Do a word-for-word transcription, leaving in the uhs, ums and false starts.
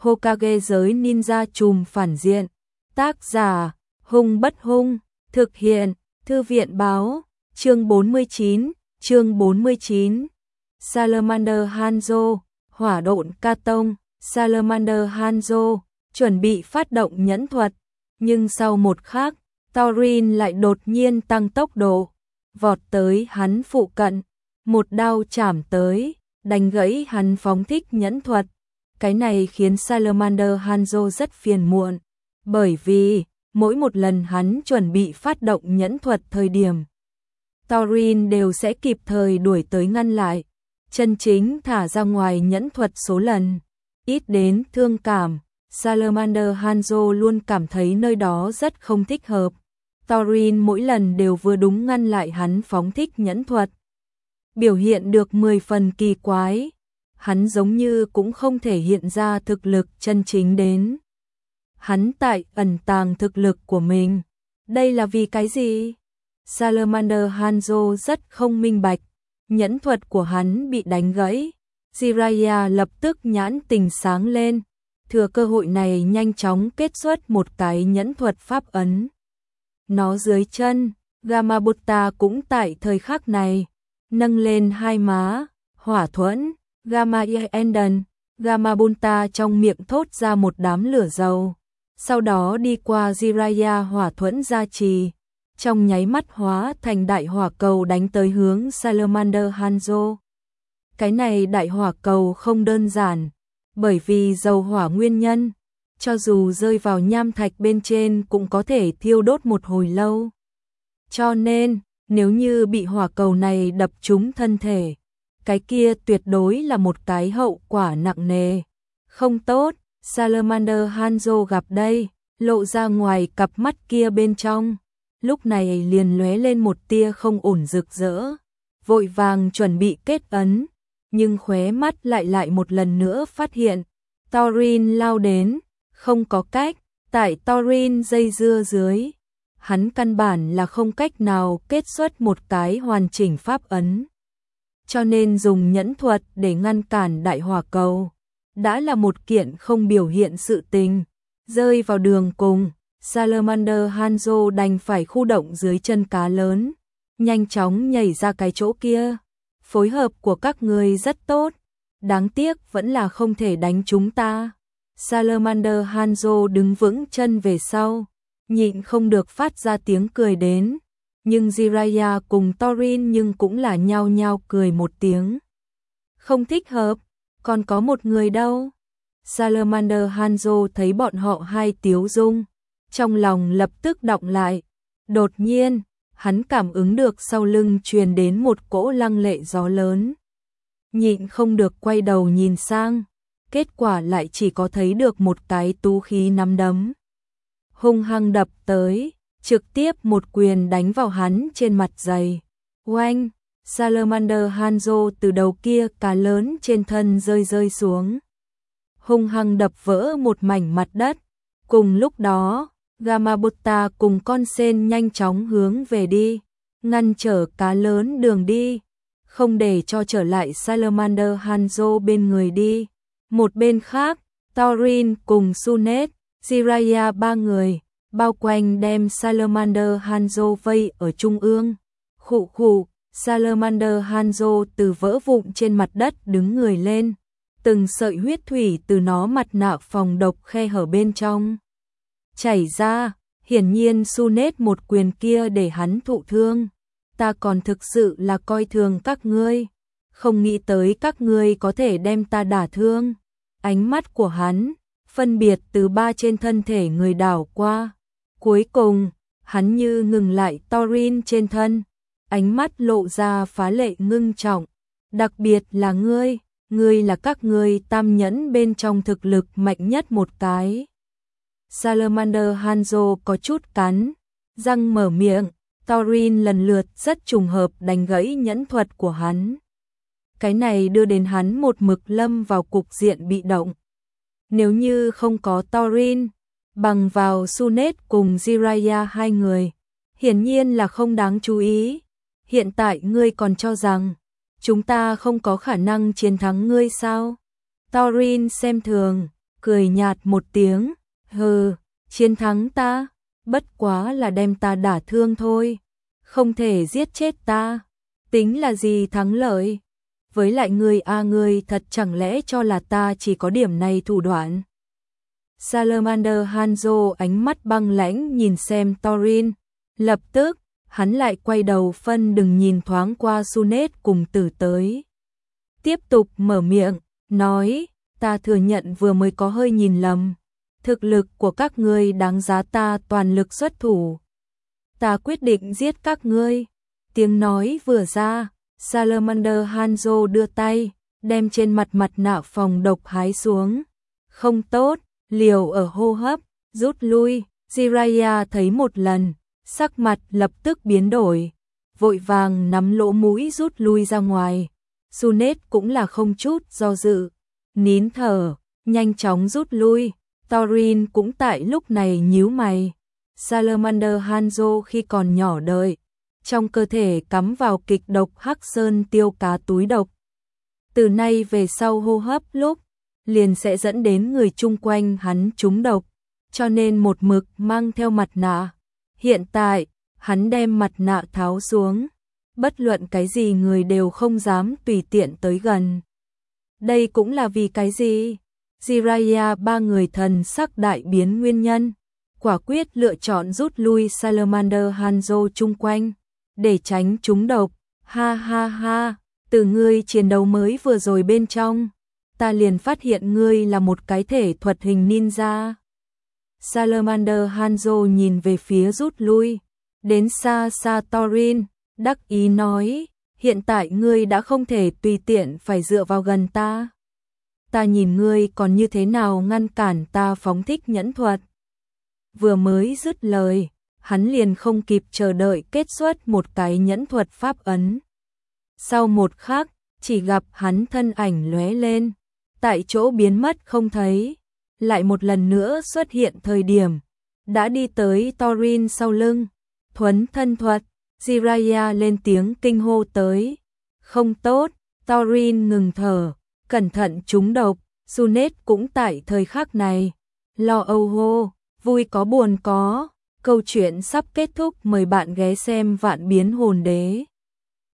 Hokage giới ninja trùm phản diện. Tác giả, Hung Bất Hung, thực hiện, Thư viện báo, chương bốn mươi chín, chương bốn mươi chín. Salamander Hanzo, hỏa độn ca tông, Salamander Hanzo, chuẩn bị phát động nhẫn thuật, nhưng sau một khắc, Thorin lại đột nhiên tăng tốc độ, vọt tới hắn phụ cận, một đao chảm tới, đánh gãy hắn phóng thích nhẫn thuật. Cái này khiến Salamander Hanzo rất phiền muộn, bởi vì mỗi một lần hắn chuẩn bị phát động nhẫn thuật thời điểm, Thorin đều sẽ kịp thời đuổi tới ngăn lại. Chân chính thả ra ngoài nhẫn thuật số lần ít đến thương cảm, Salamander Hanzo luôn cảm thấy nơi đó rất không thích hợp. Thorin mỗi lần đều vừa đúng ngăn lại hắn phóng thích nhẫn thuật, biểu hiện được mười phần kỳ quái. Hắn giống như cũng không thể hiện ra thực lực chân chính đến. Hắn tại ẩn tàng thực lực của mình. Đây là vì cái gì? Salamander Hanzo rất không minh bạch. Nhẫn thuật của hắn bị đánh gãy. Jiraiya lập tức nhãn tình sáng lên, thừa cơ hội này nhanh chóng kết xuất một cái nhẫn thuật pháp ấn. Nó dưới chân, Gamabutta cũng tại thời khắc này nâng lên hai má, hỏa thuẫn. Gamma Enden, Gamabutta trong miệng thốt ra một đám lửa dầu, sau đó đi qua Jiraiya hỏa thuẫn gia trì, trong nháy mắt hóa thành đại hỏa cầu đánh tới hướng Salamander Hanzo. Cái này đại hỏa cầu không đơn giản, bởi vì dầu hỏa nguyên nhân, cho dù rơi vào nham thạch bên trên cũng có thể thiêu đốt một hồi lâu. Cho nên, nếu như bị hỏa cầu này đập trúng thân thể, cái kia tuyệt đối là một cái hậu quả nặng nề. Không tốt, Salamander Hanzo gặp đây, lộ ra ngoài cặp mắt kia bên trong, lúc này liền lóe lên một tia không ổn rực rỡ, vội vàng chuẩn bị kết ấn, nhưng khóe mắt lại lại một lần nữa phát hiện, Thorin lao đến, không có cách, tại Thorin dây dưa dưới, hắn căn bản là không cách nào kết xuất một cái hoàn chỉnh pháp ấn. Cho nên dùng nhẫn thuật để ngăn cản đại hỏa cầu, đã là một kiện không biểu hiện sự tình. Rơi vào đường cùng, Salamander Hanzo đành phải khu động dưới chân cá lớn, nhanh chóng nhảy ra cái chỗ kia. Phối hợp của các người rất tốt, đáng tiếc vẫn là không thể đánh chúng ta. Salamander Hanzo đứng vững chân về sau, nhịn không được phát ra tiếng cười đến. Nhưng Jiraiya cùng Thorin nhưng cũng là nhao nhao cười một tiếng. Không thích hợp, còn có một người đâu. Salamander Hanzo thấy bọn họ hai tiếu dung, trong lòng lập tức đọng lại. Đột nhiên, hắn cảm ứng được sau lưng truyền đến một cỗ lăng lệ gió lớn. Nhịn không được quay đầu nhìn sang, kết quả lại chỉ có thấy được một cái tú khí nắm đấm. Hung hăng đập tới, trực tiếp một quyền đánh vào hắn trên mặt giày. Oanh, Salamander Hanzo từ đầu kia cá lớn trên thân rơi rơi xuống. Hung hăng đập vỡ một mảnh mặt đất. Cùng lúc đó, Gamabutta cùng con sen nhanh chóng hướng về đi, ngăn trở cá lớn đường đi, không để cho trở lại Salamander Hanzo bên người đi. Một bên khác, Thorin cùng Sunnet, Jiraiya ba người bao quanh đem Salamander Hanzo vây ở trung ương. Khụ khụ, Salamander Hanzo từ vỡ vụn trên mặt đất đứng người lên, từng sợi huyết thủy từ nó mặt nạ phòng độc khe hở bên trong chảy ra, hiển nhiên Sunnet một quyền kia để hắn thụ thương. Ta còn thực sự là coi thường các ngươi, không nghĩ tới các ngươi có thể đem ta đả thương. Ánh mắt của hắn phân biệt từ ba trên thân thể người đảo qua. Cuối cùng, hắn như ngừng lại Thorin trên thân, ánh mắt lộ ra phá lệ ngưng trọng. Đặc biệt là ngươi, ngươi là các ngươi tam nhẫn bên trong thực lực mạnh nhất một cái. Salamander Hanzo có chút cắn răng mở miệng, Thorin lần lượt rất trùng hợp đánh gãy nhẫn thuật của hắn. Cái này đưa đến hắn một mực lâm vào cục diện bị động. Nếu như không có Thorin, bằng vào Sunnet cùng Jiraiya hai người, hiển nhiên là không đáng chú ý. Hiện tại ngươi còn cho rằng chúng ta không có khả năng chiến thắng ngươi sao? Thorin xem thường, cười nhạt một tiếng, hừ, chiến thắng ta, bất quá là đem ta đả thương thôi, không thể giết chết ta, tính là gì thắng lợi? Với lại ngươi a à, ngươi thật chẳng lẽ cho là ta chỉ có điểm này thủ đoạn? Salamander Hanzo ánh mắt băng lãnh nhìn xem Thorin, lập tức, hắn lại quay đầu phân đừng nhìn thoáng qua Sunet cùng Tử tới. Tiếp tục mở miệng, nói, ta thừa nhận vừa mới có hơi nhìn lầm, thực lực của các ngươi đáng giá ta toàn lực xuất thủ. Ta quyết định giết các ngươi. Tiếng nói vừa ra, Salamander Hanzo đưa tay, đem trên mặt mặt nạ phòng độc hái xuống. Không tốt, liều ở hô hấp, rút lui. Jiraiya thấy một lần, sắc mặt lập tức biến đổi, vội vàng nắm lỗ mũi rút lui ra ngoài. Sunet cũng là không chút do dự, nín thở, nhanh chóng rút lui. Thorin cũng tại lúc này nhíu mày. Salamander Hanzo khi còn nhỏ đời, trong cơ thể cắm vào kịch độc hắc sơn tiêu cá túi độc. Từ nay về sau hô hấp lúc, liền sẽ dẫn đến người chung quanh hắn trúng độc, cho nên một mực mang theo mặt nạ. Hiện tại, hắn đem mặt nạ tháo xuống, bất luận cái gì người đều không dám tùy tiện tới gần. Đây cũng là vì cái gì? Jiraiya ba người thần sắc đại biến nguyên nhân, quả quyết lựa chọn rút lui Salamander Hanzo chung quanh, để tránh trúng độc. Ha ha ha, từ ngươi chiến đấu mới vừa rồi bên trong, ta liền phát hiện ngươi là một cái thể thuật hình ninja. Salamander Hanzo nhìn về phía rút lui, đến xa xa Thorin, đắc ý nói, hiện tại ngươi đã không thể tùy tiện phải dựa vào gần ta. Ta nhìn ngươi còn như thế nào ngăn cản ta phóng thích nhẫn thuật. Vừa mới dứt lời, hắn liền không kịp chờ đợi kết xuất một cái nhẫn thuật pháp ấn. Sau một khắc, chỉ gặp hắn thân ảnh lóe lên, tại chỗ biến mất không thấy, lại một lần nữa xuất hiện thời điểm, đã đi tới Thorin sau lưng. Thuấn thân thuật, Jiraiya lên tiếng kinh hô tới. Không tốt, Thorin ngừng thở, cẩn thận trúng độc. Sunet cũng tại thời khắc này, lo âu hô, vui có buồn có. Câu chuyện sắp kết thúc, mời bạn ghé xem Vạn Biến Hồn Đế.